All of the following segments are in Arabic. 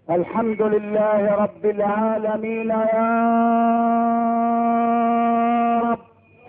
الحمد لله رب العالمين يا رب.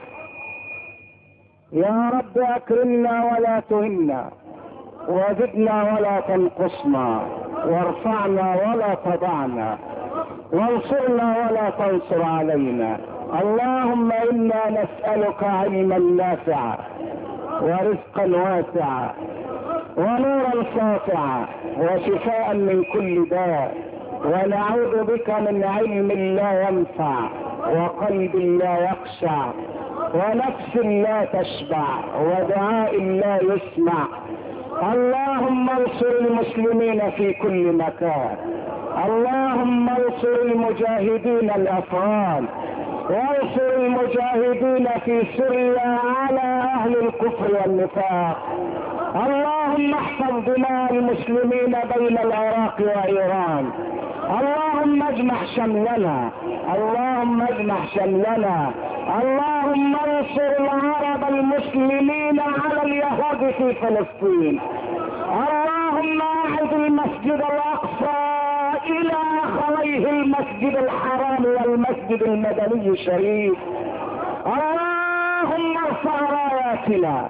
يا رب اكرمنا ولا تهنا، وزدنا ولا تنقصنا، وارفعنا ولا تضعنا، وانصرنا ولا تنصر علينا. اللهم انا نسألك علما نافعا ورزقا واسعا ونورا ساطعا وشفاء من كل داء، ونعوذ بك من علم لا ينفع وقلب لا يخشع ونفس لا تشبع ودعاء لا يسمع. اللهم انصر المسلمين في كل مكان، اللهم انصر المجاهدين الافغان، وانصر المجاهدين في سوريا على اهل الكفر والنفاق. اللهم احفظ دماء المسلمين بين العراق وايران. اللهم اجمع شملنا، اللهم اجمع شملنا. اللهم انصر العرب المسلمين على اليهود في فلسطين. اللهم اعد المسجد الاقصى الى اخويه المسجد الحرام والمسجد المدني الشريف. اللهم ارفع راياتنا،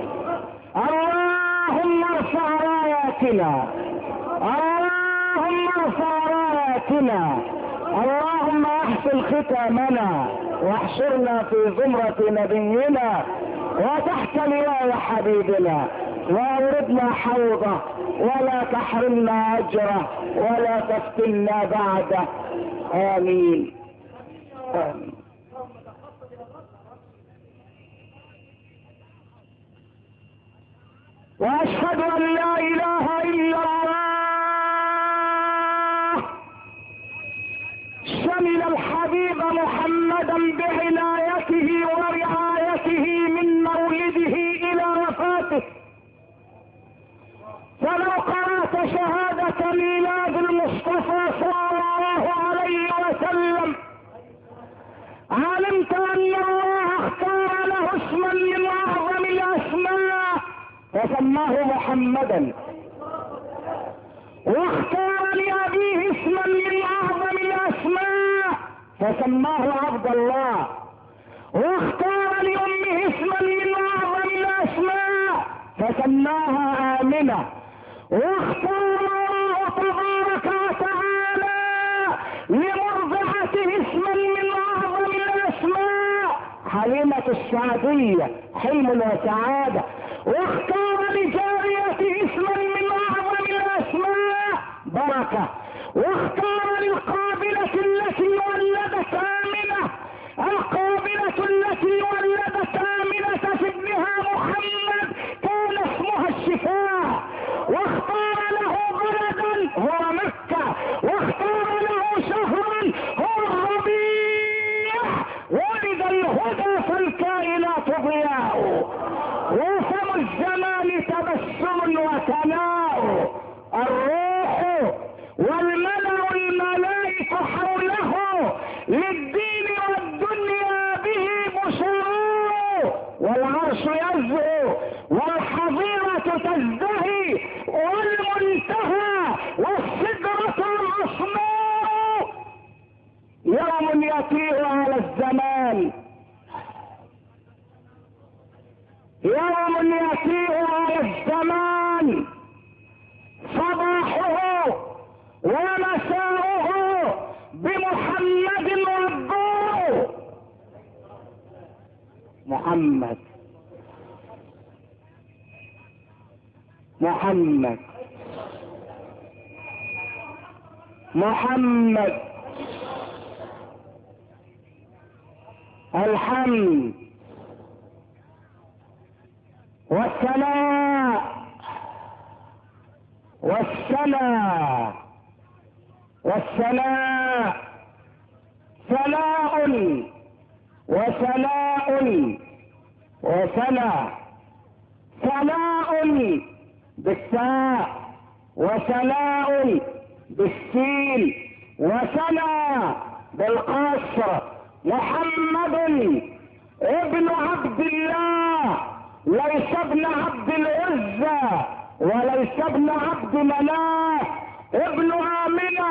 اللهم ارفع راياتنا، اللهم ارفع راياتنا. اللهم احسن ختامنا واحشرنا في زمرة نبينا وتحت لواء حبيبنا، واوردنا حوضه ولا تحرمنا اجره ولا تفتنا بعده. امين آمين. واشهد ان لا اله الا الله شمل الحبيب محمدا بعنايته ورعايته من مولده الى وفاته. فلو قرأت شهادة ميلاد المصطفى صلى الله عليه وسلم علمت ان الله اختار له اسما من اعظم الاسماء فسماه محمدا، واختار لأبيه اسما من اعظم الاسماء فسماه عبد الله، واختار لأمه اسما من اعظم الاسماء فسماها آمنة، واختار الله تبارك وتعالى لمرضعته اسما من اعظم الاسماء حليمة السعدية، حلم وسعادة، واختار لجاريته اسما من اعظم الاسماء بركة، واختار للقابلة التي ولدت آمنة، القابلة التي ولدت آمنة في ابنها محمد كان اسمها الشفاء، واختار له بلدا هو مكة، واختار له شهرا هو الربيع، ولد الهدى فالكائنات ضياء، وفم الزمان تبسم وثناء، الروح والملأ الملائك حوله للدين والدنيا به بشراء، والعرش يزهو والحظيرة تزدهي والمنتهى والسدرة الأصناء. يوم يطير على الزمان، يوم يطير على الزمان صباحه ومساؤه بمحمد ربه. محمد محمد محمد. الحمد والثناء والثناء والثناء ثناء وثناء وثناء، ثناء بالثاء وثناء بالسين وثناء بالقصر. محمد ابن عبد الله، ليس ابن عبد العزى وليس ابن عبد مناف، ابن آمنة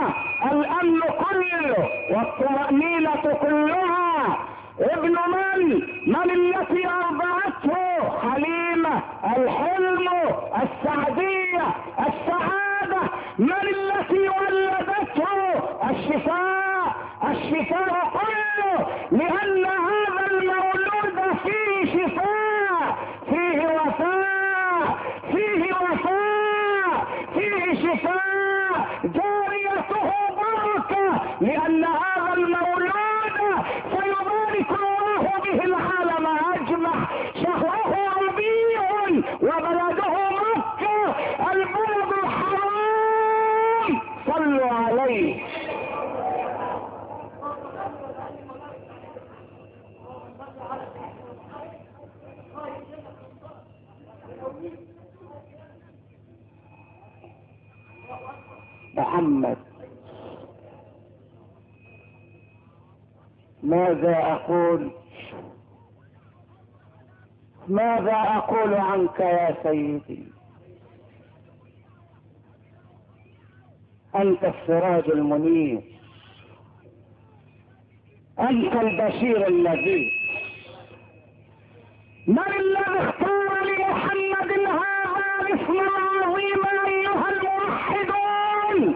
والطمأنينة كلها. ابن من التي أرضعته؟ حليمة. الحلم، السعدية، السعادة. من التي ولدته؟ الشفاء. الشفاء كله، لأن هذا المولود فيه شفاء، فيه وفاء، فيه وفاء، فيه شفاء، جاريته بركة، لأن هذا المولود سيبارك الله به العالم أجمع. شهره ربيع وبلده مكة، البلد الحرام. صلوا عليه. محمد. ماذا أقول؟ ماذا أقول عنك يا سيدي؟ أنت السراج المنير، أنت البشير الذي. من الذي اختار لمحمد هذا الاسم العظيم أيها الموحدون؟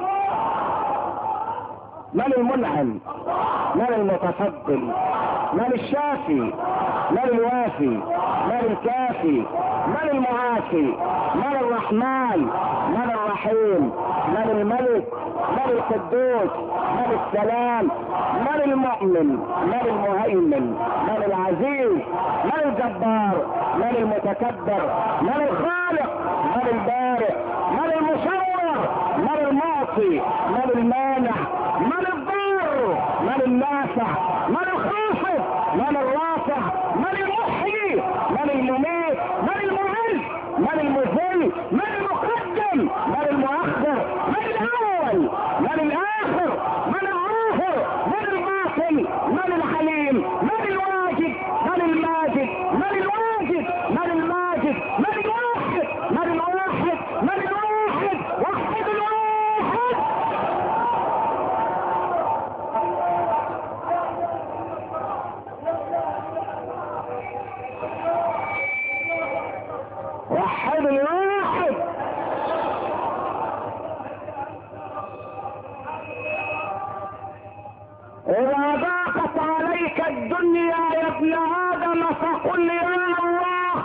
من المنعم؟ من المتفضل؟ من الشافي؟ من الوافي؟ من الكافي؟ من المعافي؟ من الرحمن؟ من الرحيم؟ من الملك؟ من القدوس؟ من السلام؟ من المؤمن؟ من المهيمن؟ من العزيز؟ من الجبار؟ من المتكبر؟ من الخالق؟ من البارئ؟ من المصور؟ من المعطي؟ من المانع؟ من الضار؟ من النافع؟ من الخافض؟ من الرافع؟ من المحيي؟ من المميت؟ من المعز؟ من المذل؟ من المقدم؟ من المؤخر؟ من الاول؟ من الاخر؟ من الظاهر؟ من الباطن؟ من الحليم؟ من الواجد؟ من الماجد؟ من الواجد؟ من الماجد؟ من الواحد؟ من الواحد؟ من الواحد؟ وحد الواحد. وحد الواحد. إذا ضاقت عليك الدنيا يا ابن آدم فقل يا الله.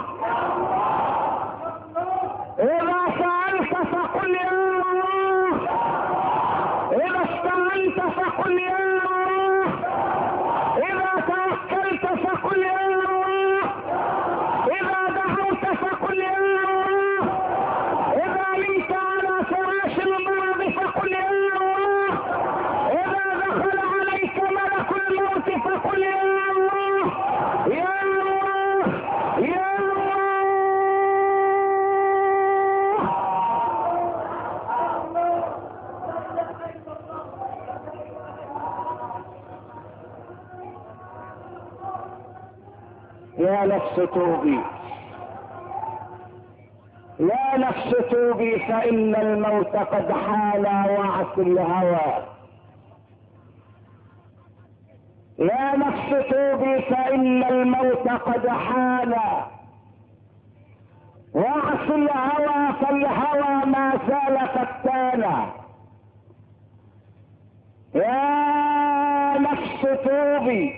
إذا سألت فقل يا الله. إذا استعنت فقل يا الله. إذا توكلت فقل يا الله. إذا دعوت فقل يا الله. إذا نمت على فراش المرض فقل يا الله. إذا دخل عليك ملك الموت فقل يا الله. يا الله، يا الله. يا نفس توبي، يا نفس توبي، فإن الموت قد حال وعس الهوى. يا نفس توبي، فإن الموت قد حال وعس الهوى، فالهوى ما زال فتانا. يا نفس توبي،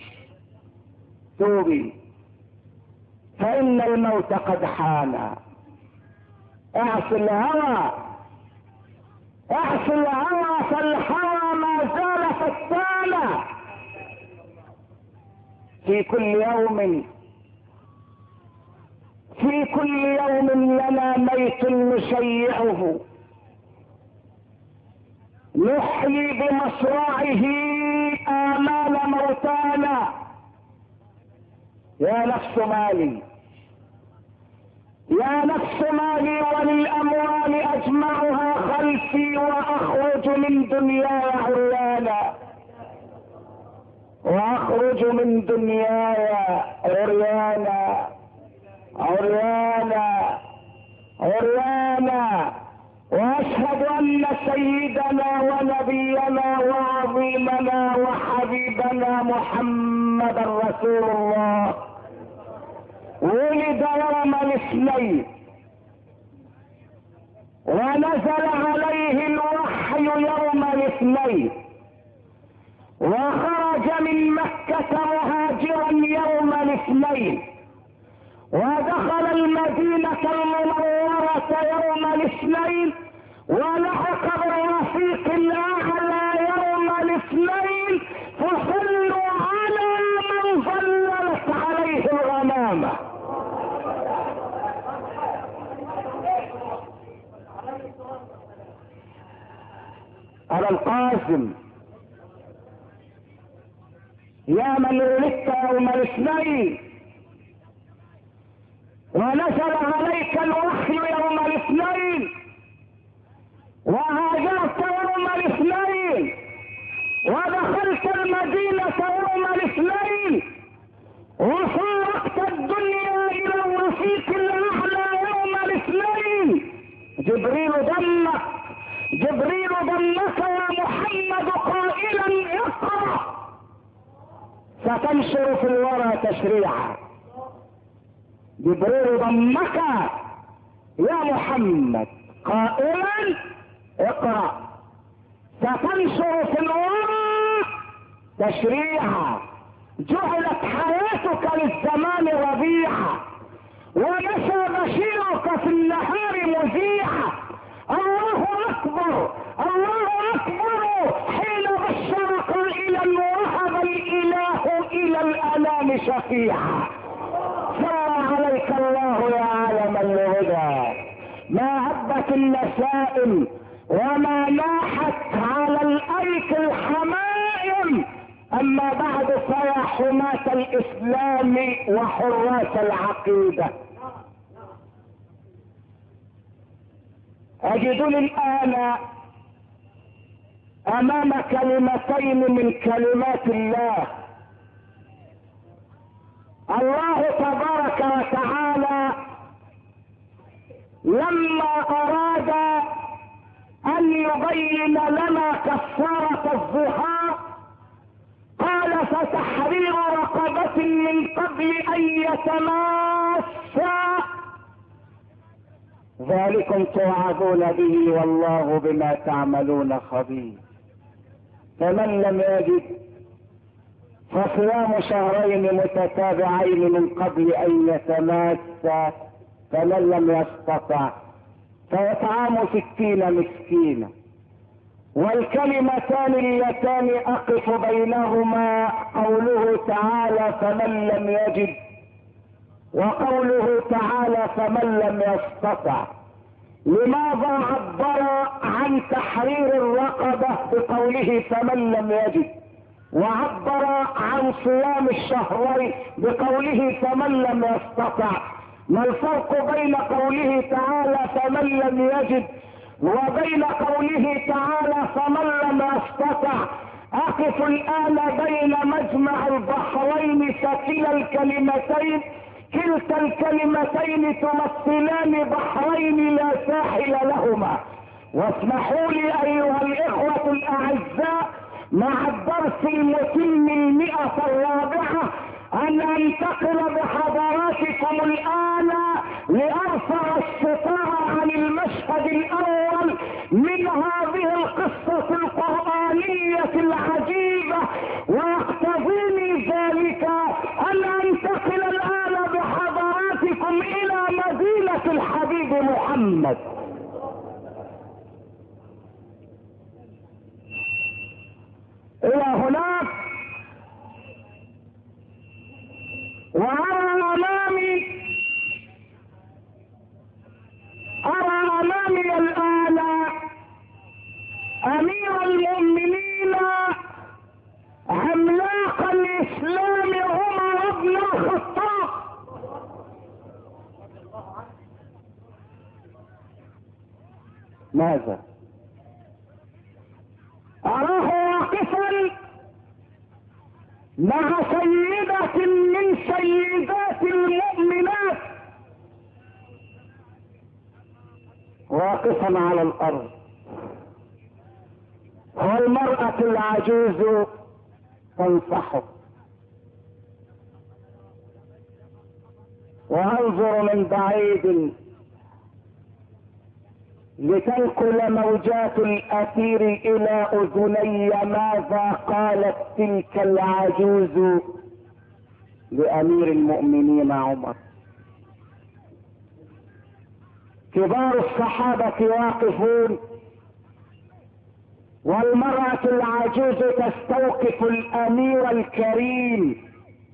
توبي، فإن الموت قد حان. اعص الهوى، اعص الهوى، فالهوى ما زال فتانا. في كل يوم، في كل يوم لنا ميت نشيعه، نحيي بمصرعه آمال موتانا. يا نفس مالي، يا نفس مالي، وللأموال أجمعها خلفي، وأخرج من دنياي عريانا، وأخرج من دنياي عريانا، عريانا، عريانا. وأشهد أن سيدنا ونبينا وعظيمنا حبيبنا محمد رسول الله ولد يوم الاثنين، ونزل عليه الوحي يوم الاثنين، وخرج من مكة مهاجرا يوم الاثنين، ودخل المدينة المنورة يوم الاثنين، ولحق بالرفيق الاعلى يوم الاثنين، فصلوا على من ظللت عليه الغمامة. على القاسم يا من ولدت يوم الاثنين، ونزل عليك الوحي يوم الاثنين، وهاجرت يوم الاثنين، ودخلت المدينة يوم الاثنين، وفارقت الدنيا الى الرفيق الاعلى يوم الاثنين. جبريل ضمك يا محمد قائلا اقرأ، ستنشر في الورى تشريعا. جبريل ضمك يا محمد قائلا اقرأ، ستنشر في الورى تشريعا. جعلت حياتك للزمان ربيعا، ونشى بشيرك في النهار مذيعا. الله اكبر الله اكبر حين بشر قائلا وهب الاله الى الانام شفيعا. صلى عليك الله يا عالم الهدى، ما هبت النسائم وما ناحت على الايك الحمائم. اما بعد فيا حماة الاسلام وحراس العقيدة، اجدني الان امام كلمتين من كلمات الله. الله تبارك وتعالى لما اراد ان يبين لنا كفارة الظهار قال فتحرير رقبة من قبل ان يتماسا، ذلكم توعظون به والله بما تعملون خبير. فمن لم يجد فصيام شهرين متتابعين من قبل ان يتماسا، فمن لم يستطع فيطعم 60 مسكينا. والكلمتان اللتان اقف بينهما قوله تعالى فمن لم يجد، وقوله تعالى فمن لم يستطع. لماذا عبر عن تحرير الرقبة بقوله فمن لم يجد، وعبر عن صيام الشهرين بقوله فمن لم يستطع؟ ما الفرق بين قوله تعالى فمن لم يجد وبين قوله تعالى فمن لم يستطع؟ اقف الان بين مجمع البحرين فكلا الكلمتين، كلتا الكلمتين تمثلان بحرين لا ساحل لهما. واسمحوا لي ايها الاخوة الاعزاء مع الدرس المتم 104 ان انتقل بحضراتكم الان لارفع الستار عن المشهد الاول من هذه القصة القرآنية العجيبة، ويقتضيني ذلك ان انتقل الان بحضراتكم الى مدينة الحبيب محمد. الى هناك وارى امامي الان امير المؤمنين عملاق الاسلام عمر بن الخطاب. ماذا؟ اراه واقفا مع سيدة من سيدات المؤمنات، واقفا على الارض، والمرأة العجوز تنصحه وانظر من بعيد لتنقل موجات الاثير الى اذني ماذا قالت تلك العجوز لامير المؤمنين عمر. كبار الصحابة واقفون والمرأة العجوز تستوقف الامير الكريم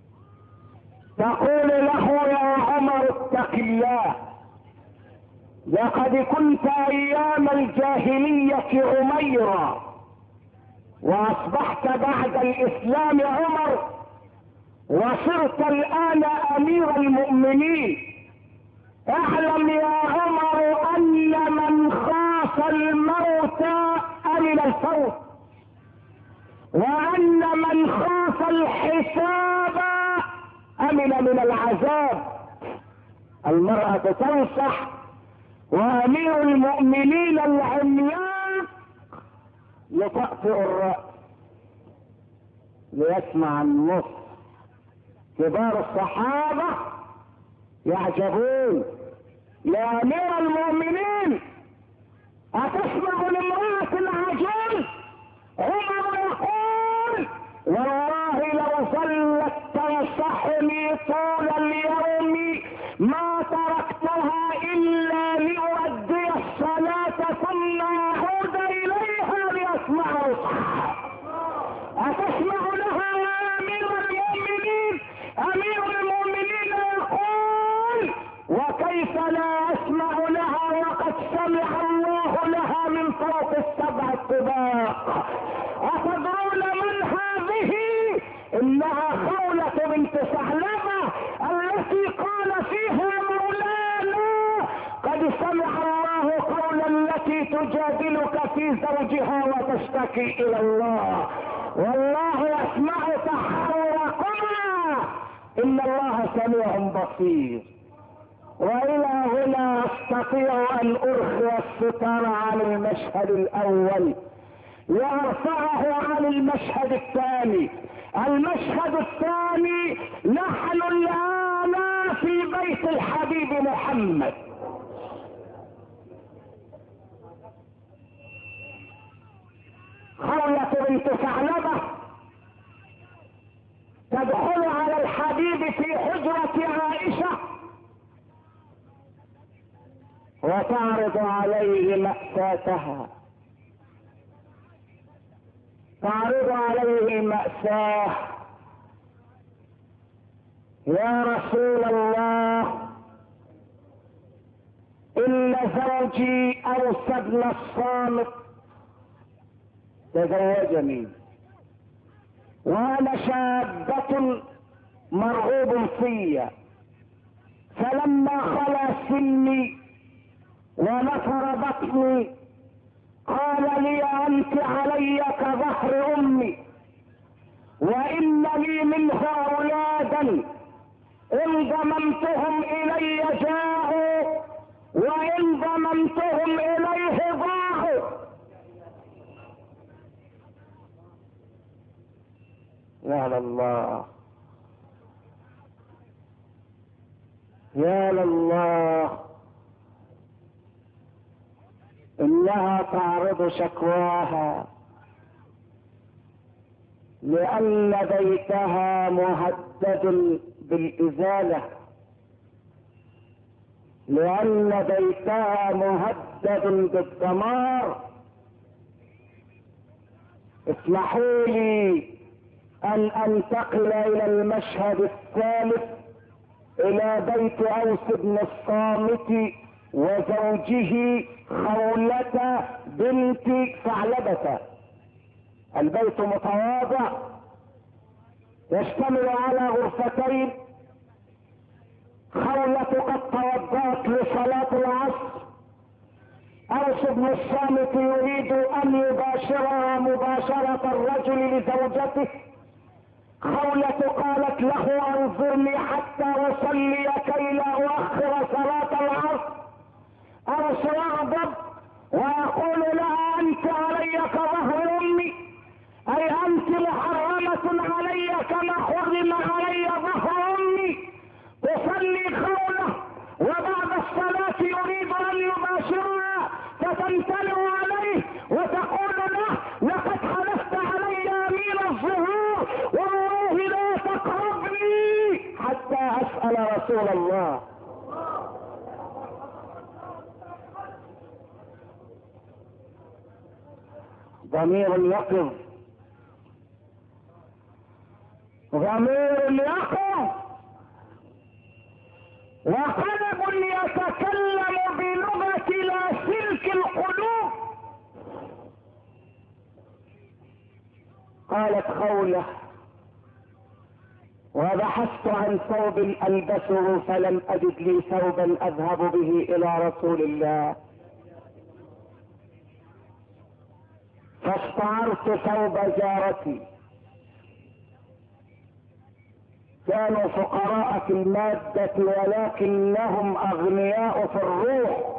تقول له يا عمر اتق الله، لقد كنت ايام الجاهلية عميرا واصبحت بعد الاسلام عمر وصرت الان امير المؤمنين. اعلم يا عمر ان من خاف الموت امن الفوت، وان من خاف الحساب امن من العذاب. المرأة تنصح وامير المؤمنين العمياق يطأطئ الرأس ليسمع النص. كبار الصحابة يعجبون يا امير المؤمنين اتسمع لامرأة العجوز؟ عمر يقول والله لو ظلت تنصحني طول اليوم ما تركتها الا لأؤدي الصلاة ثم اعود اليها لاسمع نصحها. اتسمع لها يا امير المؤمنين؟ امير المؤمنين يقول وكيف لا اسمع لها وقد سمع الله لها من فوق السبع الطباق. اتدرون من هذه؟ انها خولة بنت ثعلبة التي قال فيها مولانا قد سمع الله قولا التي تجادلك في زوجها وتشتكي الى الله والله يسمع تحاوركما ان الله سميع بصير. والى هنا استطيع ان ارخي الستار عن المشهد الاول وارفعه عن المشهد الثاني. المشهد الثاني نحن الان في بيت الحبيب محمد. خولة بنت ثعلبة تدخل على الحبيب في حجرة عائشة وتعرض عليه مأساتها، تعرض عليه مأساه. يا رسول الله ان زوجي اوس بن الصامت تزوجني وانا شابة مرغوب في، فلما خلا سني ونفر بطني قال لي انت علي كظهر امي وان لي منه اولادا ان ضممتهم الي جاءوا وان ضممتهم اليه ضاعوا. يا لله يا لله، انها تعرض شكواها لان بيتها مهدد بالازالة، لان بيتها مهدد بالدمار. اسمحوا لي ان انتقل الى المشهد الثالث، الى بيت اوس بن الصامت وزوجه خولة بنت ثعلبة. البيت متواضع يشتمل على غرفتين. خولة قد توضأت لصلاة العصر، اوس بن الصامت يريد ان يباشرها مباشرة الرجل لزوجته. خولة قالت له انظرني حتى اصلي كي لا اؤخر صلاة العصر. اوس يغضب ويقول لها انت علي كظهر امي، اي انت محرمة تمتنع عليه وتقول له لقد حلفت علي يمين الظهور والله لا تقربني حتى اسأل رسول الله. ضمير يقظ، ضمير يقظ، وقلب يتكلم بلغة لاسلك القلوب. قالت خولة: وبحثت عن ثوب ألبسه فلم أجد لي ثوبا أذهب به إلى رسول الله، فاستعرت ثوب جارتي، كانوا فقراء في المادة ولكنهم أغنياء في الروح.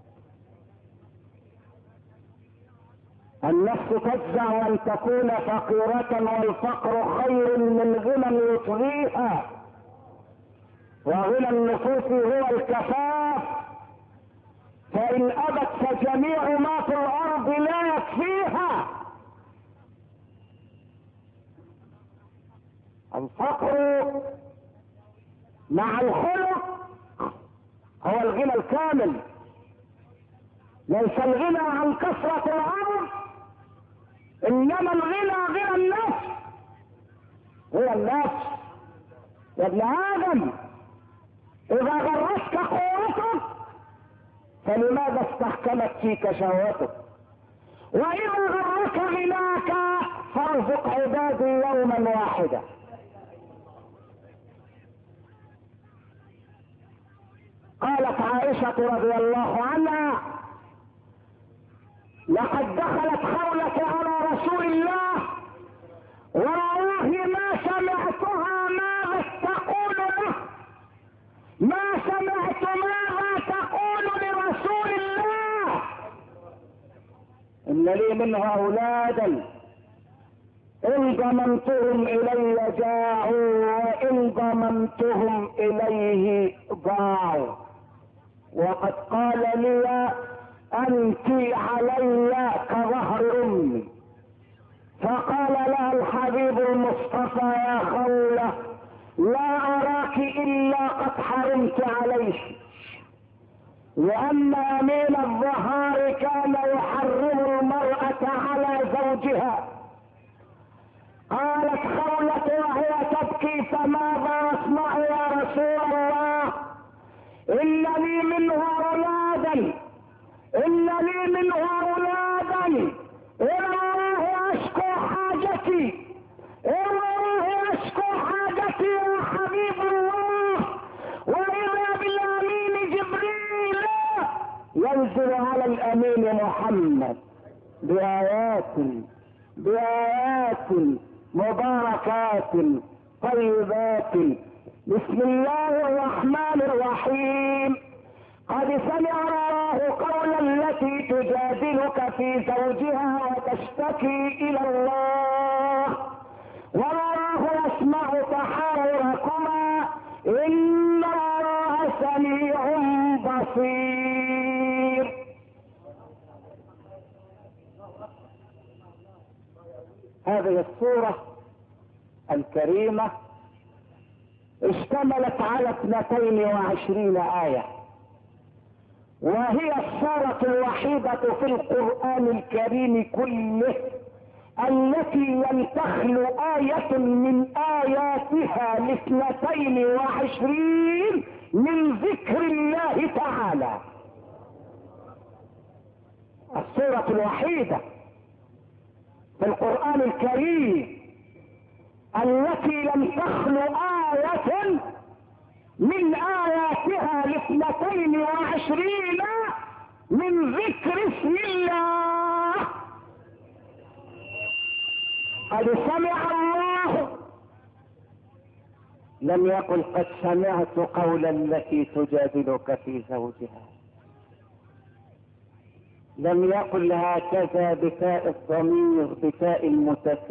النفس تجزع أن تكون فقيرة والفقر خير من غنى يطغيها، وغنى النفوس هو الكفاف، فإن أبت فجميع ما في الأرض لا يكفيها. الفقر مع الخلق هو الغنى الكامل، ليس الغنى عن كثرة الأرض، إنما الغنى غنى النفس. هو النفس يا ابن آدم، إذا غرتك قوتك فلماذا استحكمت فيك شهوتك؟ وإذا غرك غناك فارزق عبادي يوما واحدا. قالت عائشة رضي الله عنها: لقد دخلت خولة على رسول الله والله ما سمعتها ماذا تقول له، ما سمعت ماذا تقول لرسول الله. إن لي منه أولادا إن ضممتهم إلي جاعوا وإن ضممتهم إليه ضاعوا، وقد قال لي أنت علي كظهر أمي. فقال لها الحبيب المصطفى: يا خولة لا أراك إلا قد حرمت عليك، لأن أمين الظهار كان يحرم المرأة على زوجها. قالت خولة وهي تبكي: فماذا أصنع يا رسول الله؟ إن لي منه أولادا، إن لي منه أولادا، إلى الله أشكو حاجتي، إلى الله أشكو حاجتي يا حبيب الله. وإذا بالأمين جبريل ينزل على الأمين محمد بآيات مباركات طيبات. بسم الله الرحمن الرحيم. قد سمع الله قول التي تجادلك في زوجها وتشتكي إلى الله والله يسمع تحاوركما إن الله سميع بصير. هذه السورة الكريمة اشتملت على 22 آية، وهي السورة الوحيدة في القرآن الكريم كله التي لم تخلو آية من آياتها 22 من ذكر الله تعالى. السورة الوحيدة في القرآن الكريم التي لم تخلو آية من آياتها 22 من ذكر اسم الله. قد سمع الله، لم يقل قد سمعت قول التي تجادلك في زوجها، لم يقل هكذا بتاء الضمير بتاء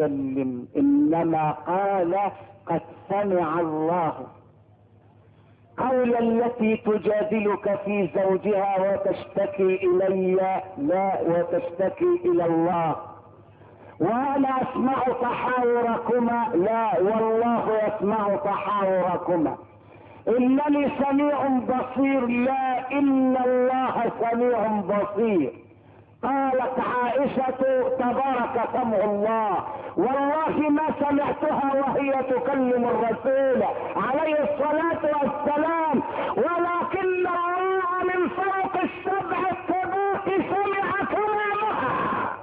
المتكلم، انما قال قد سمع الله. قول التي تجادلك في زوجها وتشتكي الي، لا، وتشتكي الى الله. وانا اسمع تحاوركما، لا، والله يسمع تحاوركما. انني سميع بصير، لا، ان الله سميع بصير. قالت عائشة تبارك سمع الله، والله ما سمعتها وهي تكلم الرسول عليه الصلاة والسلام، ولكن الله من فوق السبع الطباق سمع كلامها.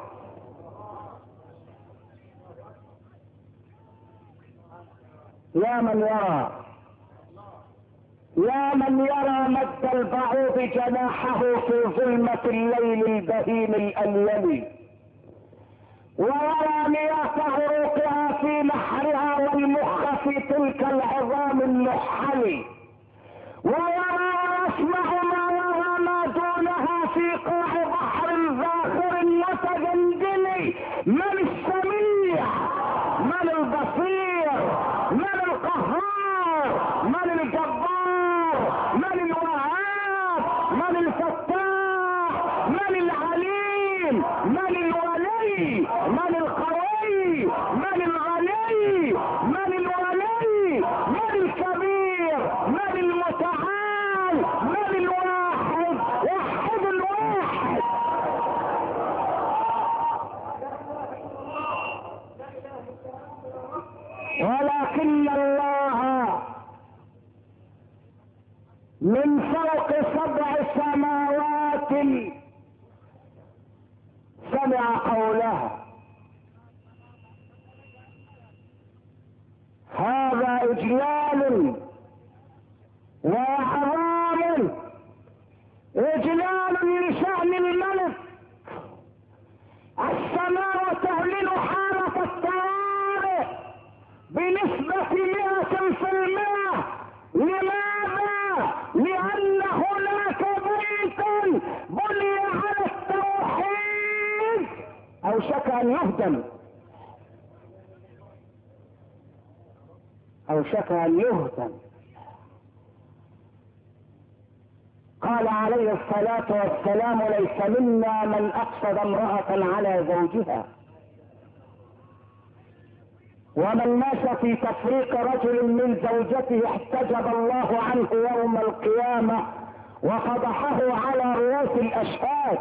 يا من يرى مد البعوض جناحه في ظلمة الليل البهيم الأليم، ويرى مياه عروقها في نحرها والمخ في تلك العظام النحل، ويرى ويسمع ما يرى ما دونها في قاع بحر ذاخر متجندل. من السميع؟ من البصير؟ من القهار؟ من الجبار؟ من الوهاب؟ من الفتاح؟ من العليم؟ من الولي؟ من القوي؟ من الغني؟ من الولي؟ من الكبير؟ من المتعال؟ من الواحد؟ وحد الواحد. ولكن الله من فوق 7 سماوات سمع قولها. هذا اجلال واعظام، اجلال لشأن الملك. السماء تعلن حالة الطوارئ بنسبة 100%. لماذا؟ لأن هناك بيتا بني على التوحيد أوشك أن يهدم، أوشك أن يهدم. قال عليه الصلاة والسلام: ليس منا من أقصد امرأة على زوجها. ومن ماشى في تفريق رجل من زوجته احتجب الله عنه يوم القيامة وفضحه على رؤوس الأشهاد.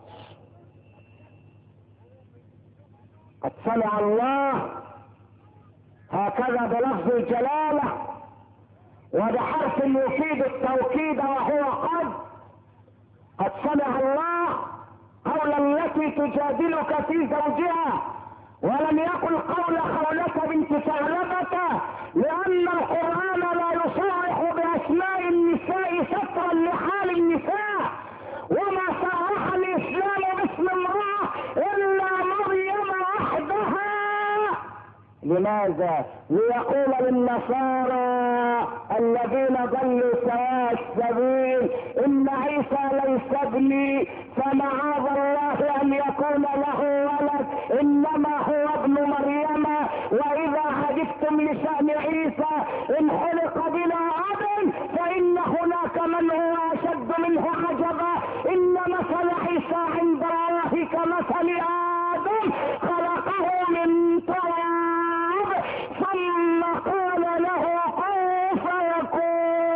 قد سمع الله، هكذا بلفظ الجلالة وبحرف يفيد التوكيد وهو قد سمع الله قول التي تجادلك في زوجها، ولم يقل قول خولة بنت ثعلبة، لأن القرآن لا يصرح بأسماء النساء سترا لحال النساء، وما صرح الإسلام باسم امرأة إلا مريم وحدها. لماذا؟ ليقول للنصارى الذين ضلوا سواء السبيل: إن عيسى ليس ابني، فمعاذ الله أن يكون له ولد، إنما هو ابن مريم. وإذا عجبتم لشأن عيسى إن خلق بلا أب فإن هناك من هو أشد منه عجبا. إن مثل عيسى عند الله كمثل آدم، خلقه من تراب ثم قال له كن فيكون.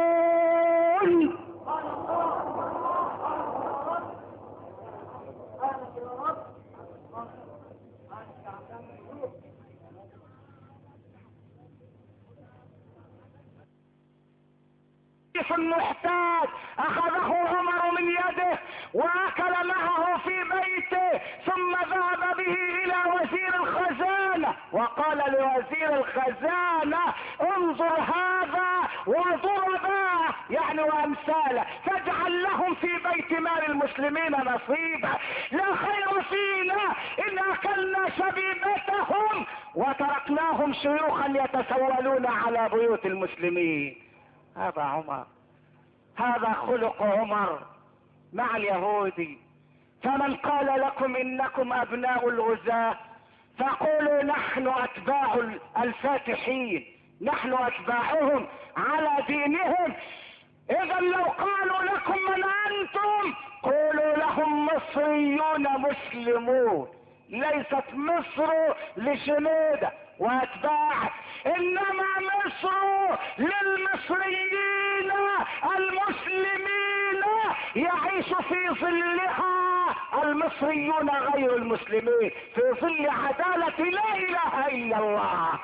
المحتاج اخذه عمر من يده واكل معه في بيته، ثم ذهب به الى وزير الخزانة وقال لوزير الخزانة: انظر هذا وضرباه، يعني وامثاله، فاجعل لهم في بيت مال المسلمين نصيبا. لا خير فينا ان اكلنا شبيبتهم وتركناهم شيوخا يتسولون على بيوت المسلمين. هذا عمر، هذا خلق عمر مع اليهودي. فمن قال لكم انكم ابناء الغزاة فقولوا نحن اتباع الفاتحين، نحن اتباعهم على دينهم. اذا لو قالوا لكم من انتم قولوا لهم مصريون مسلمون. ليست مصر لشنودة واتباعه، انما مصر للمصريين المسلمين يعيش في ظلها المصريون غير المسلمين في ظل عدالة لا اله الا الله.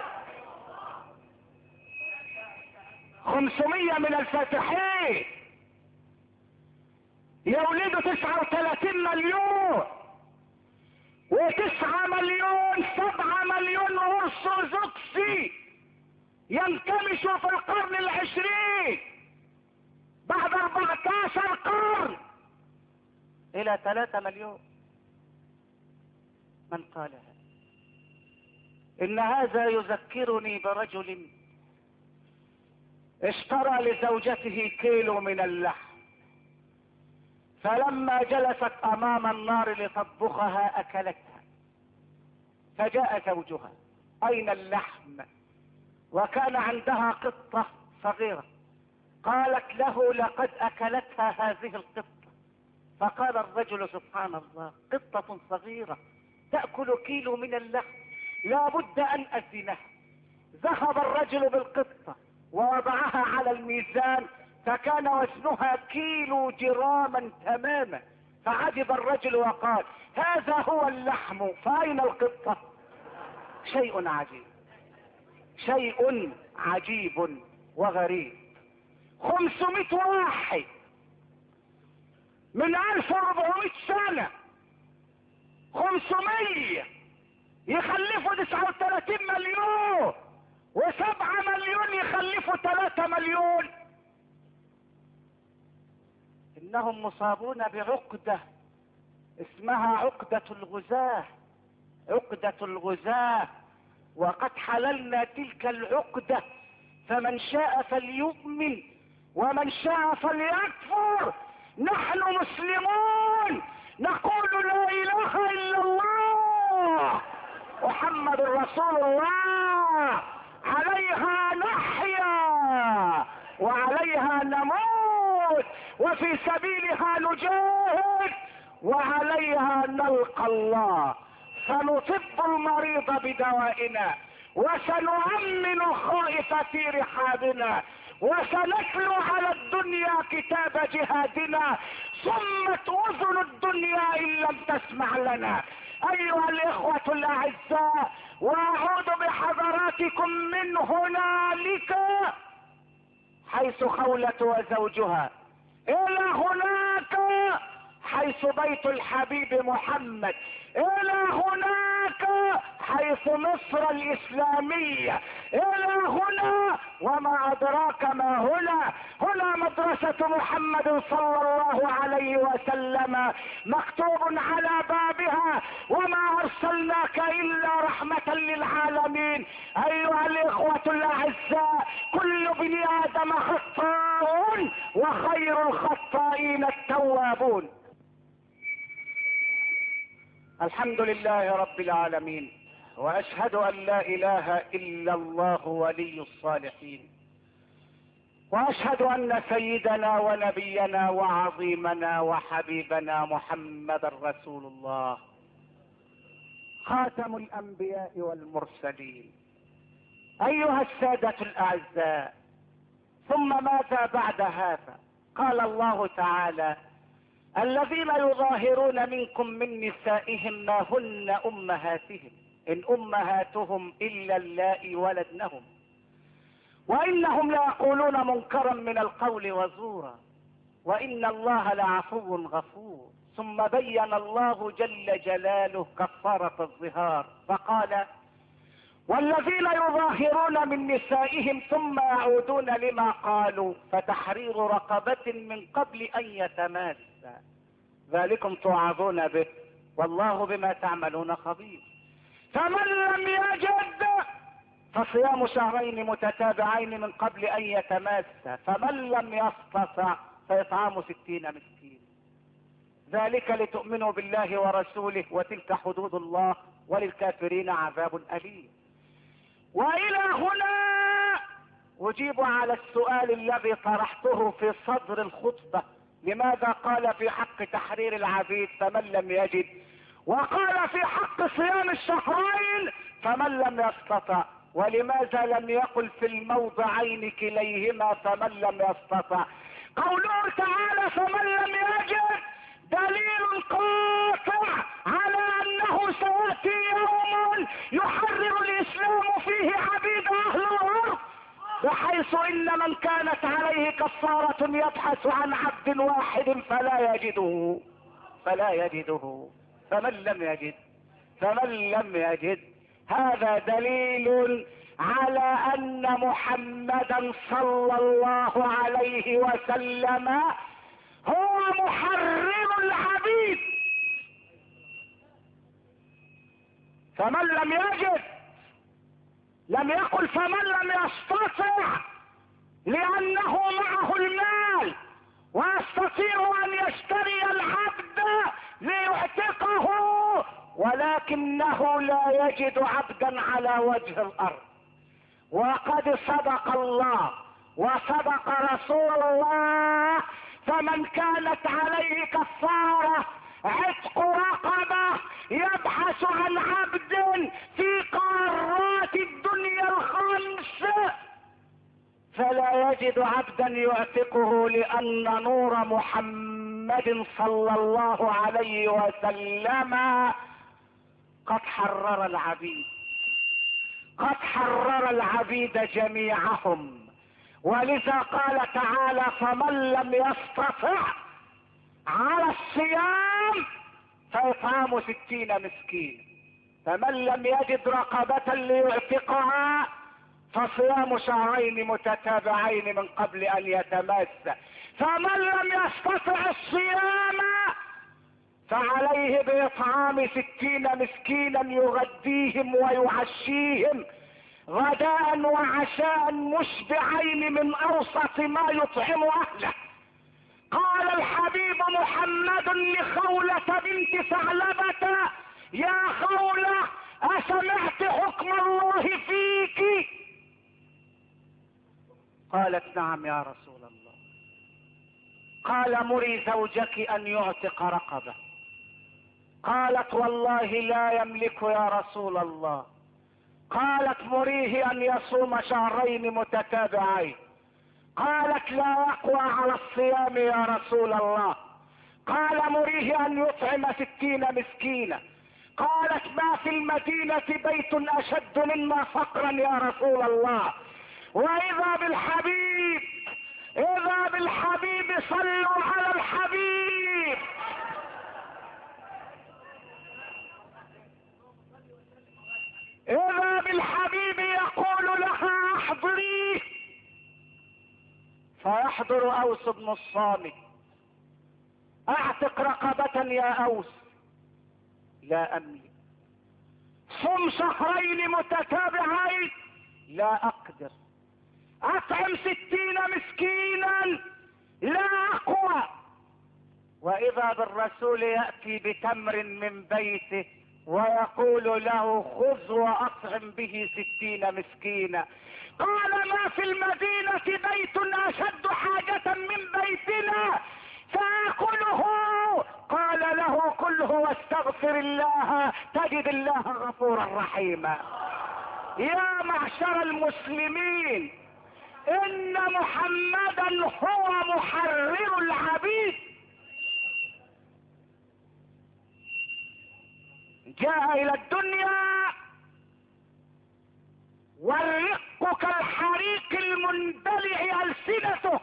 500 من الفاتحين يولدوا 39 مليون، و9 مليون 7 مليون أرثوذكسي ينكمشوا في القرن العشرين بعد 14 قرن إلى 3 مليون. من قالها؟ إن هذا يذكرني برجل اشترى لزوجته كيلو من اللحم، فلما جلست امام النار لتطبخها اكلتها، فجاء زوجها اين اللحم؟ وكان عندها قطة صغيرة، قالت له لقد اكلتها هذه القطة. فقال الرجل سبحان الله، قطة صغيرة تأكل كيلو من اللحم، لا بد ان ازنها. ذهب الرجل بالقطة ووضعها على الميزان، فكان وزنها كيلو جراما تماما. فعجب الرجل وقال هذا هو اللحم فأين القطة؟ شيء عجيب، شيء عجيب وغريب. 500 واحد من 1400 سنة، 500 يخلفوا 39 مليون، و7 مليون يخلفوا 3 مليون. انهم مصابون بعقدة اسمها عقدة الغزاة، عقدة الغزاة، وقد حللنا تلك العقدة، فمن شاء فليؤمن ومن شاء فليكفر. نحن مسلمون نقول لا اله الا الله محمد رسول الله، عليها نحيا وعليها نموت وفي سبيلها نجاهد وعليها نلقى الله. سنطب المريض بدوائنا، وسنؤمن الخائف في رحابنا، وسنتلو على الدنيا كتاب جهادنا. صمت اذن الدنيا ان لم تسمع لنا. ايها الاخوة الاعزاء، واعود بحضراتكم من هنالك حيث خولة وزوجها الى هناك حيث بيت الحبيب محمد، الى هناك حيث مصر الاسلامية، الى هنا وما ادراك ما هنا. هنا مدرسة محمد صلى الله عليه وسلم مكتوب على بابها وما ارسلناك الا رحمة للعالمين. ايها الاخوة الاعزاء، كل ابن ادم خطاء وخير الخطائين التوابون. الحمد لله رب العالمين، واشهد ان لا اله الا الله ولي الصالحين، واشهد ان سيدنا ونبينا وعظيمنا وحبيبنا محمد رسول الله خاتم الانبياء والمرسلين. ايها السادة الاعزاء، ثم ماذا بعد هذا؟ قال الله تعالى الذين يظاهرون منكم من نسائهم ما هن امهاتهم ان امهاتهم الا اللائي ولدنهم وانهم ليقولون منكرا من القول وزورا وان الله لعفو غفور. ثم بين الله جل جلاله كفارة الظهار فقال والذين يظاهرون من نسائهم ثم يعودون لما قالوا فتحرير رقبة من قبل ان يتماسا ذلكم توعظون به والله بما تعملون خبير. فمن لم يجد فصيام شهرين متتابعين من قبل ان يتماسا، فمن لم يستطع فاطعام 60 مسكين. ذلك لتؤمنوا بالله ورسوله وتلك حدود الله وللكافرين عذاب أليم. والى هنا اجيب على السؤال الذي طرحته في صدر الخطبة، لماذا قال في حق تحرير العبيد فمن لم يجد، وقال في حق صيام الشهرين فمن لم يستطع، ولماذا لم يقل في الموضعين كليهما فمن لم يستطع؟ قوله تعالى فمن لم يجد دليل قاطع على انه سيأتي يوم يحرر الاسلام فيه عبيد اهل الارض، بحيث ان من كانت عليه كفارة يبحث عن عبد واحد فلا يجده فمن لم يجد هذا دليل على ان محمدا صلى الله عليه وسلم هو محرر العبيد. فمن لم يجد لم يقل فمن لم يستطع، لانه معه المال ويستطيع ان يشتري العبد ليعتقه، ولكنه لا يجد عبدا على وجه الارض. وقد صدق الله وصدق رسول الله، فمن كانت عليه كفارة عتق رقبة يبحث عن عبد في قارات الدنيا الخمس فلا يجد عبدا يعتقه، لان نور محمد صلى الله عليه وسلم قد حرر العبيد جميعهم. ولذا قال تعالى فمن لم يستطع على الصيام فإطعام 60 مسكين، فمن لم يجد رقبة ليعتقها فصيام شهرين متتابعين من قبل ان يتماس، فمن لم يستطع الصيام فعليه بإطعام 60 مسكينا يغديهم ويعشيهم غداء وعشاء مشبعين من اوسط ما يطعم اهله. قال الحبيب محمد لخولة بنت ثعلبة يا خولة اسمعت حكم الله فيك؟ قالت نعم يا رسول الله. قال مري زوجك ان يعتق رقبة. قالت والله لا يملك يا رسول الله. قالت مريه ان يصوم شهرين متتابعين. قالت لا يقوى على الصيام يا رسول الله. قال مريه ان يطعم 60 مسكينا. قالت ما في المدينة بيت اشد منا فقرا يا رسول الله. واذا بالحبيب صلوا على الحبيب. اذا بالحبيب يقول لها احضريه، فيحضر اوس بن الصامت. اعتق رقبة يا اوس. لا املك. صم شهرين متتابعين. لا اقدر. اطعم 60 مسكينا. لا اقوى. واذا بالرسول يأتي بتمر من بيته ويقول له خذ واطعم به 60 مسكينا. قال ما في المدينة بيت اشد حاجة من بيتنا فاكله. قال له كله واستغفر الله تجد الله غفورا رحيما. يا معشر المسلمين، ان محمدا هو محرر العبيد. جاء الى الدنيا والرق كالحريق المندلع ألسنته،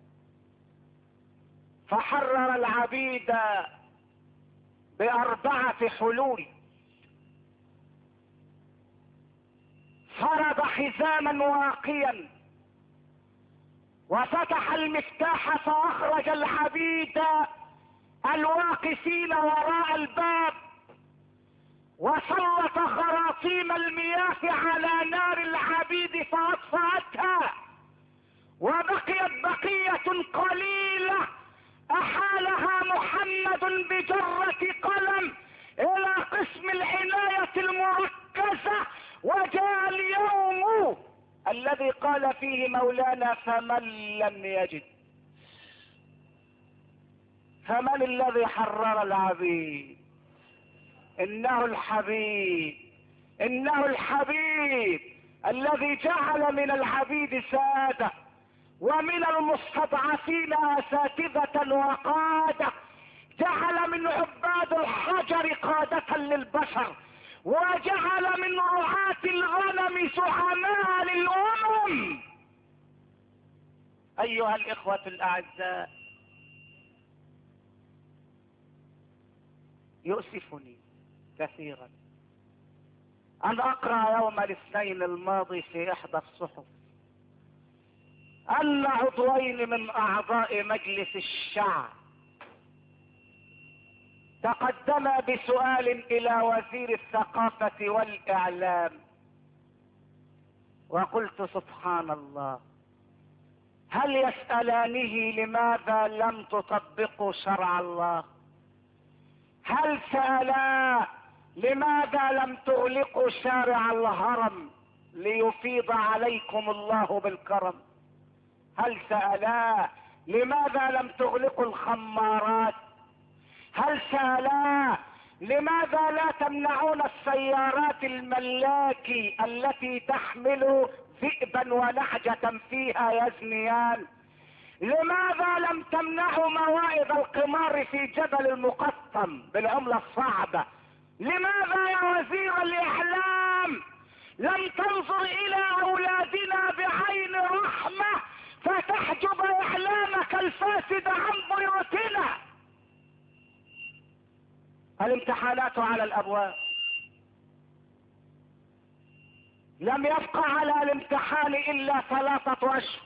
فحرر العبيد ب4 حلول. فرض حزاما واقيا وفتح المفتاح فاخرج العبيد الواقفين وراء الباب، وسلط خراطيم المياه على نار العبيد فاطفأتها، وبقيت بقية قليلة احالها محمد بجرة قلم الى قسم العناية المركزة. وجاء اليوم الذي قال فيه مولانا فمن لم يجد. فمن الذي حرر العبيد؟ انه الحبيب، انه الحبيب الذي جعل من العبيد سادة ومن المستضعفين اساتذة وقادة، جعل من عباد الحجر قادة للبشر، وجعل من رعاة الغنم زعماء للأمم. أيها الإخوة الأعزاء، يؤسفني كثيرا أن أقرأ يوم الاثنين الماضي في إحدى الصحف أن عضوين من أعضاء مجلس الشعب تقدم بسؤال إلى وزير الثقافة والإعلام، وقلت سبحان الله، هل يسألانه لماذا لم تطبقوا شرع الله؟ هل سألا لماذا لم تغلقوا شارع الهرم ليفيض عليكم الله بالكرم؟ هل سألا لماذا لم تغلقوا الخمارات؟ هل سألا لماذا لا تمنعون السيارات الملاكي التي تحمل ذئبا ونعجة فيها يزنيان؟ لماذا لم تمنعوا موائد القمار في جبل المقطم بالعملة الصعبة؟ لماذا يا وزير الإعلام لم تنظر إلى أولادنا بعين رحمة فتحجب إعلامك الفاسد عن بيوتنا؟ الامتحانات على الأبواب، لم يبق على الامتحان إلا 3 أشهر.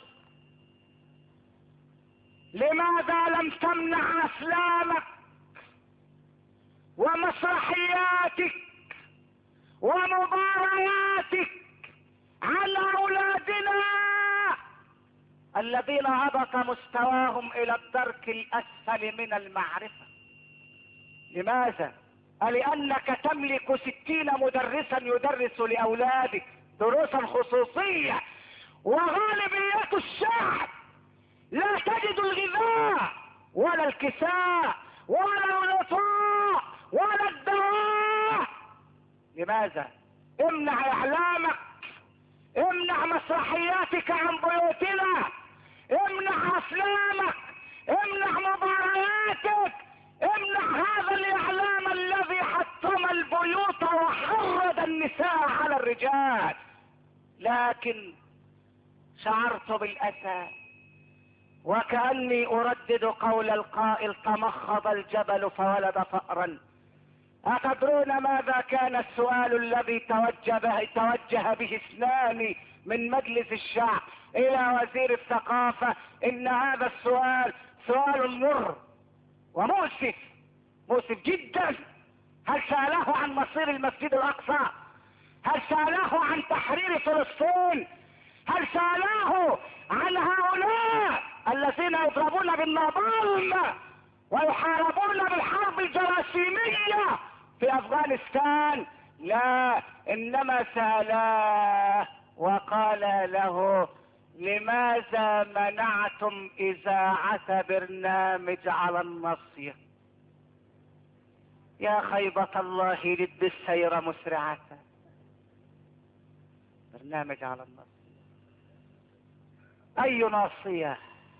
لماذا لم تمنع أفلامك ومسرحياتك ومبارياتك على أولادنا الذين هبط مستواهم إلى الدرك الأسفل من المعرفة؟ لماذا؟ لأنك تملك 60 مدرسا يدرس لأولادك دروسا خصوصية، وغالبية الشعب لا تجد الغذاء ولا الكساء ولا الغطاء ولا الدواء. لماذا؟ امنع اعلامك، امنع مسرحياتك عن بيوتنا، امنع افلامك، امنع مبارياتك، امنع هذا الاعلام الذي حطم البيوت وحرض النساء على الرجال. لكن شعرت بالاسى وكأني أردد قول القائل تمخض الجبل فولد فأرا. أتدرون ماذا كان السؤال الذي توجه به 2 من مجلس الشعب إلى وزير الثقافة؟ إن هذا السؤال سؤال مر ومؤسف، مؤسف جدا. هل سأله عن مصير المسجد الأقصى؟ هل سأله عن تحرير فلسطين؟ هل سأله عن هؤلاء الذين يضربون بالنابلم ويحاربون بالحرب الجراثيمية في أفغانستان؟ لا، إنما سألاه وقال له لماذا منعتم إذاعة برنامج على الناصية؟ يا خيبة الله لد السير مسرعة. برنامج على الناصية، أي ناصية؟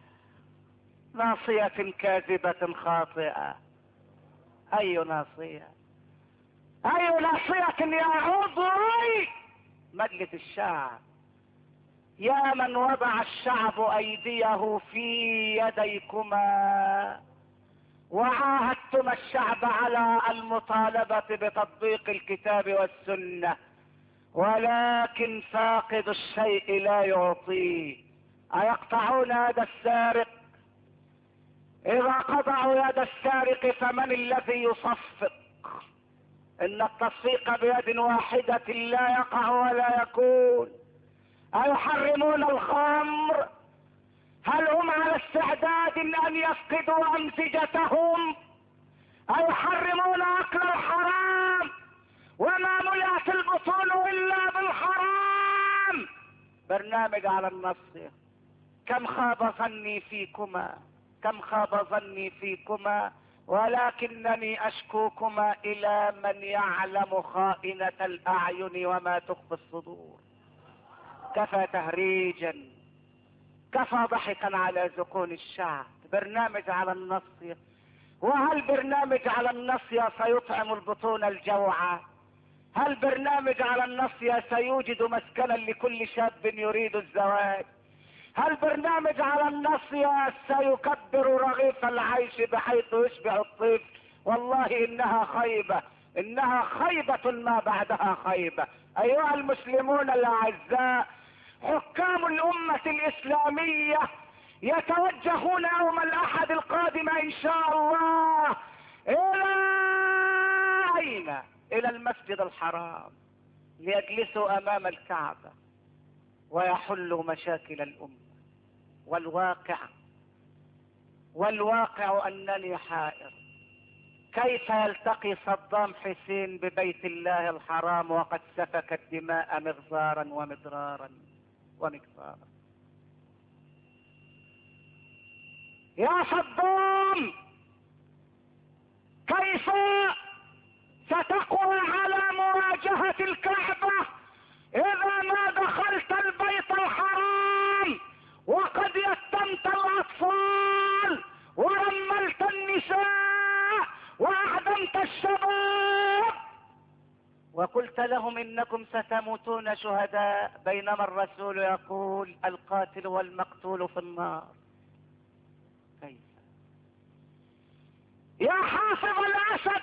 ناصية كاذبة خاطئة. أي ناصية؟ أي ناصية يا عضوي مجلس الشعب؟ يا من وضع الشعب أيديه في يديكما وعاهدتما الشعب على المطالبة بتطبيق الكتاب والسنة، ولكن فاقد الشيء لا يعطيه. أيقطعون يد السارق؟ إذا قطعوا يد السارق فمن الذي يصفق؟ إن التصفيق بيد واحدة لا يقع ولا يكون. أيحرمون الخمر؟ هل هم على استعداد أن يفقدوا أمزجتهم؟ أيحرمون أكل الحرام وما ملأت البطون إلا بالحرام؟ برنامج على النص. كم خاب ظني فيكما، كم خاب ظني فيكما، ولكنني اشكوكما الى من يعلم خائنة الاعين وما تخفي الصدور. كفى تهريجا، كفى ضحكا على ذقون الشعب. برنامج على النص. وهل برنامج على النص سيطعم البطون الجوعى؟ هل برنامج على النص سيوجد مسكنا لكل شاب يريد الزواج؟ هل برنامج على النص سيكبر رغيف العيش بحيث يشبع الطفل؟ والله انها خيبة، انها خيبة ما بعدها خيبة. ايها المسلمون الاعزاء، حكام الامة الاسلامية يتوجهون يوم الاحد القادم ان شاء الله الى اين؟ الى المسجد الحرام ليجلسوا امام الكعبة ويحلوا مشاكل الامة. والواقع انني حائر. كيف يلتقي صدام حسين ببيت الله الحرام وقد سفك الدماء مغزارا ومدرارا ومكسارا؟ يا صدام، كيف ستقوى على مواجهة الكعبة اذا ما دخلت البيت الحرام وقد يتمت الاطفال ورملت النساء واعدمت الشباب وقلت لهم انكم ستموتون شهداء، بينما الرسول يقول القاتل والمقتول في النار؟ كيف؟ يا حافظ الاسد،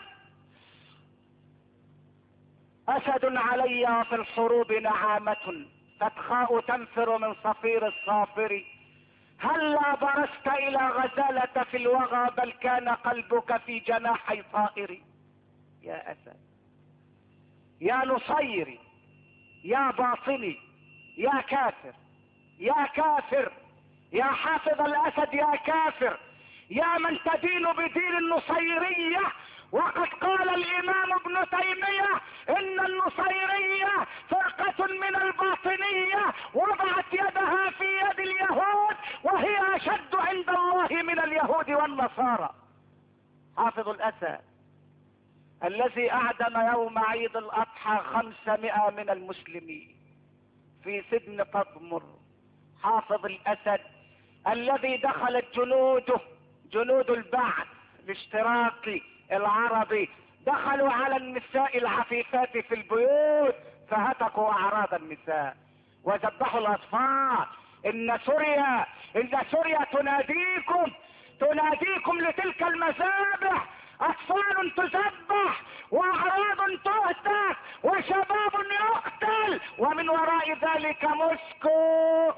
اسد علي وفي الحروب نعامة فتخاء تنفر من صفير الصافر. هلا برست الى غزالة في الوغى بل كان قلبك في جناحي طائر. يا اسد، يا نصيري، يا باطني، يا كافر، يا كافر، يا حافظ الاسد، يا كافر، يا من تدين بدين النصيرية. وقد قال الامام ابن تيمية ان النصيرية فرقة من الباطنية وضعت يدها في يد اليهود وهي اشد عند الله من اليهود والنصارى. حافظ الاسد الذي اعدم يوم عيد الاضحى 500 من المسلمين في سجن تضمر. حافظ الاسد الذي دخلت جنود البعث الاشتراكي العربي، دخلوا على النساء العفيفات في البيوت فهتكوا اعراض النساء وذبحوا الاطفال. ان سوريا تناديكم لتلك المذابح. اطفال تذبح واعراض تهتك وشباب يقتل ومن وراء ذلك موسكو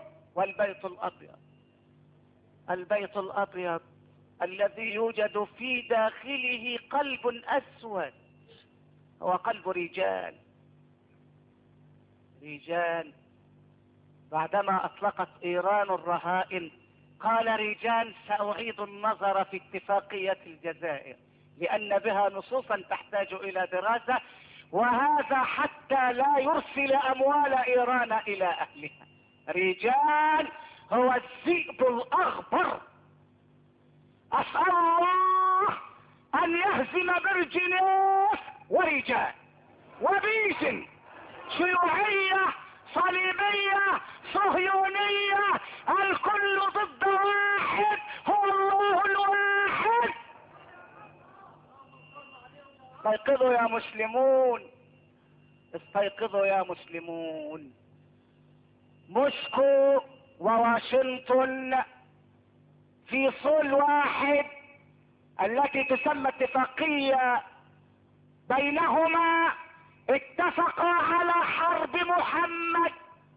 والبيت الابيض الذي يوجد في داخله قلب اسود، هو قلب رجال. بعدما اطلقت ايران الرهائن قال رجال ساعيد النظر في اتفاقية الجزائر لان بها نصوصا تحتاج الى دراسة، وهذا حتى لا يرسل اموال ايران الى اهلها. رجال هو الذئب الاخضر. اسأل الله ان يهزم برجنيف ورجال وبيسن شيوعية صليبية صهيونية، الكل ضد واحد، هو الله الواحد. استيقظوا يا مسلمون، استيقظوا يا مسلمون. موسكو وواشنطن في صول واحد التي تسمى اتفاقية بينهما، اتفقا على حرب محمد.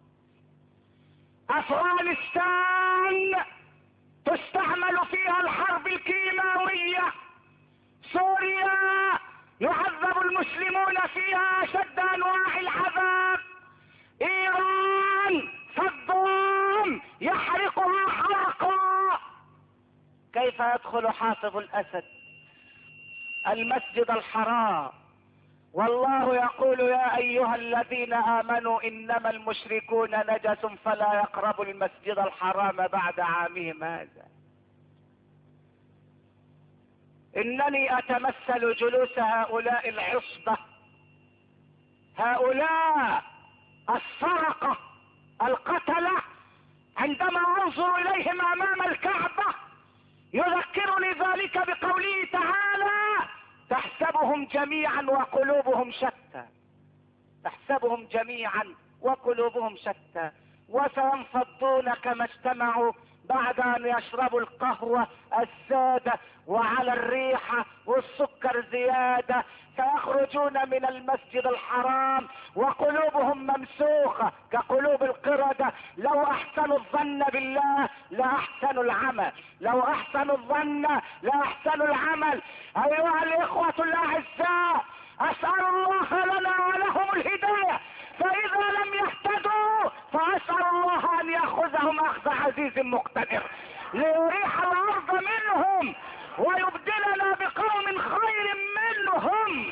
افغانستان تستعمل فيها الحرب الكيماوية، سوريا يعذب المسلمون فيها اشد انواع العذاب، ايران صدام يحرقها حرقا. كيف يدخل حافظ الاسد المسجد الحرام والله يقول يا ايها الذين امنوا انما المشركون نجس فلا يقربوا المسجد الحرام بعد عامهم هذا. انني اتمثل جلوس هؤلاء العصبة، هؤلاء السرقة القتلة، عندما انظر اليهم امام الكعبة يذكرني ذلك بقوله تعالى: تحسبهم جميعا وقلوبهم شتى. تحسبهم جميعا وقلوبهم شتى، وسينفضون كما اجتمعوا بعد ان يشربوا القهوة السادة وعلى الريحة والسكر زيادة، سيخرجون من المسجد الحرام وقلوبهم ممسوخة كقلوب القردة. لو احسنوا الظن بالله لاحسنوا العمل، لو احسنوا الظن لاحسنوا العمل. ايها الاخوة الاعزاء، اسأل الله لنا ولهم الهداية، فاذا لم يهتدوا فاسأل الله ان ياخذهم اخذ عزيز مقتدر ليريح الارض منهم ويبدلنا بقوم خير منهم.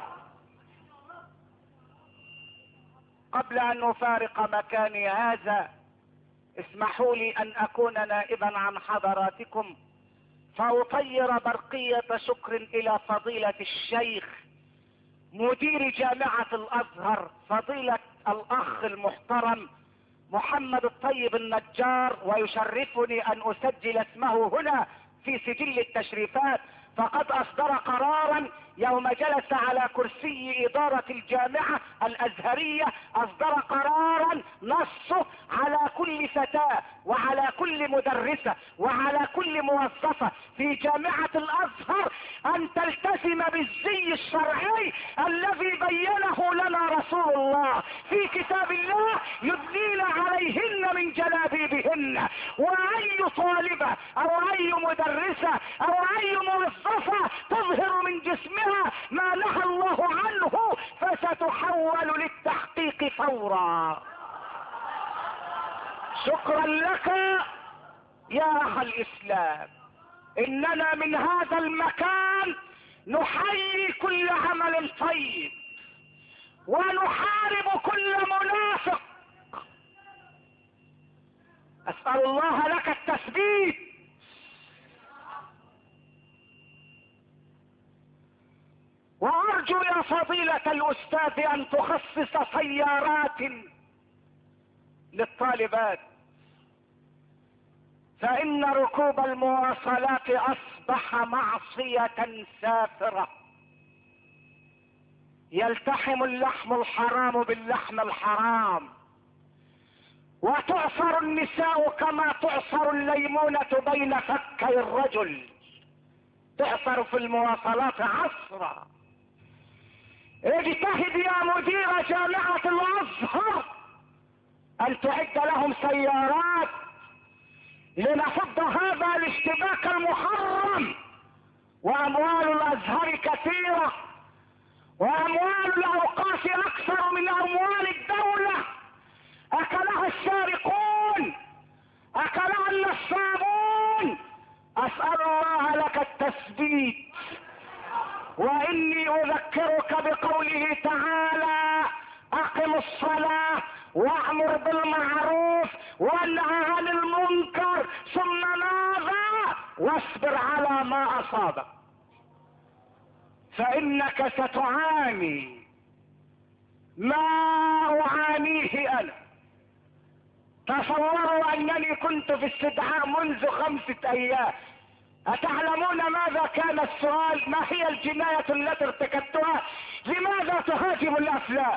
قبل ان افارق مكاني هذا اسمحوا لي ان اكون نائبا عن حضراتكم فاطير برقية شكر الى فضيلة الشيخ مدير جامعة الازهر فضيلة الاخ المحترم محمد الطيب النجار، ويشرفني ان اسجل اسمه هنا في سجل التشريفات، فقد اصدر قرارا يوم جلس على كرسي ادارة الجامعة الازهرية، اصدر قرارا نصه على كل فتاة وعلى كل مدرسة وعلى كل موظفة في جامعة الازهر ان تلتزم بالزي الشرعي الذي بينه لنا رسول الله في كتاب الله، يدنين عليهن من جلابيبهن. واي طالبة او اي مدرسة او اي موظفة تظهر من جسمها ما نهى الله عنه فستحول للتحقيق فورا. شكرا لك يا اخ الاسلام. اننا من هذا المكان نحيي كل عمل طيب ونحارب كل منافق. اسأل الله لك التثبيت. وارجو يا فضيلة الاستاذ ان تخصص سيارات للطالبات، فان ركوب المواصلات اصبح معصية سافرة، يلتحم اللحم الحرام باللحم الحرام، وتعصر النساء كما تعصر الليمونة بين فكي الرجل، تعصر في المواصلات عصرا. اجتهد يا مدير جامعة الازهر ان تعد لهم سيارات لنفض هذا الاشتباك المحرم. واموال الازهر كثيرة، واموال الاوقاف اكثر من اموال الدولة، اكلها السارقون، اكلها النصابون. اسأل الله لك التثبيت. واني اذكرك بقوله تعالى: اقم الصلاة وامر بالمعروف وانهى عن المنكر ثم ماذا؟ واصبر على ما اصابك فانك ستعاني ما اعانيه انا. تصوروا انني كنت في استدعاء منذ 5 ايام. اتعلمون ماذا كان السؤال؟ ما هي الجناية التي ارتكبتها؟ لماذا تهاجم الافلام؟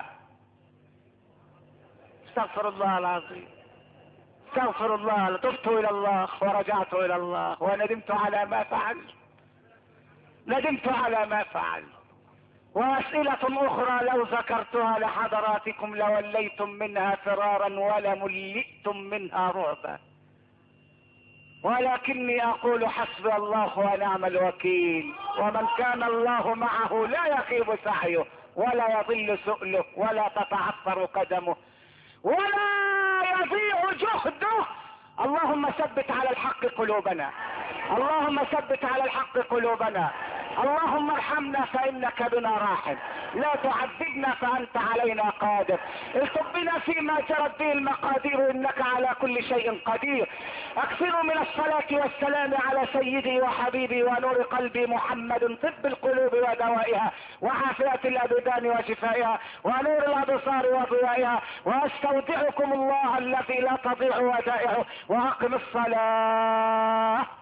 استغفر الله العظيم، استغفر الله. تبت الى الله ورجعت الى الله وندمت على ما فعلت، ندمت على ما فعلت. واسئلة اخرى لو ذكرتها لحضراتكم لوليتم منها فرارا ولملئتم منها رعبا، ولكني اقول حسبي الله ونعم الوكيل. ومن كان الله معه لا يخيب سعيه ولا يضل سؤله ولا تتعثر قدمه ولا يضيع جهده. اللهم ثبت على الحق قلوبنا، اللهم ثبت على الحق قلوبنا، اللهم ارحمنا فانك بنا راحم. لا تعذبنا فانت علينا قادر. التب بنا فيما جرت به المقادير انك على كل شيء قدير. اكثروا من الصلاة والسلام على سيدي وحبيبي ونور قلبي محمد، طب القلوب ودوائها وعافية الابدان وشفائها ونور الابصار وضيائها. واستودعكم الله الذي لا تضيع ودائعه، واقم الصلاة.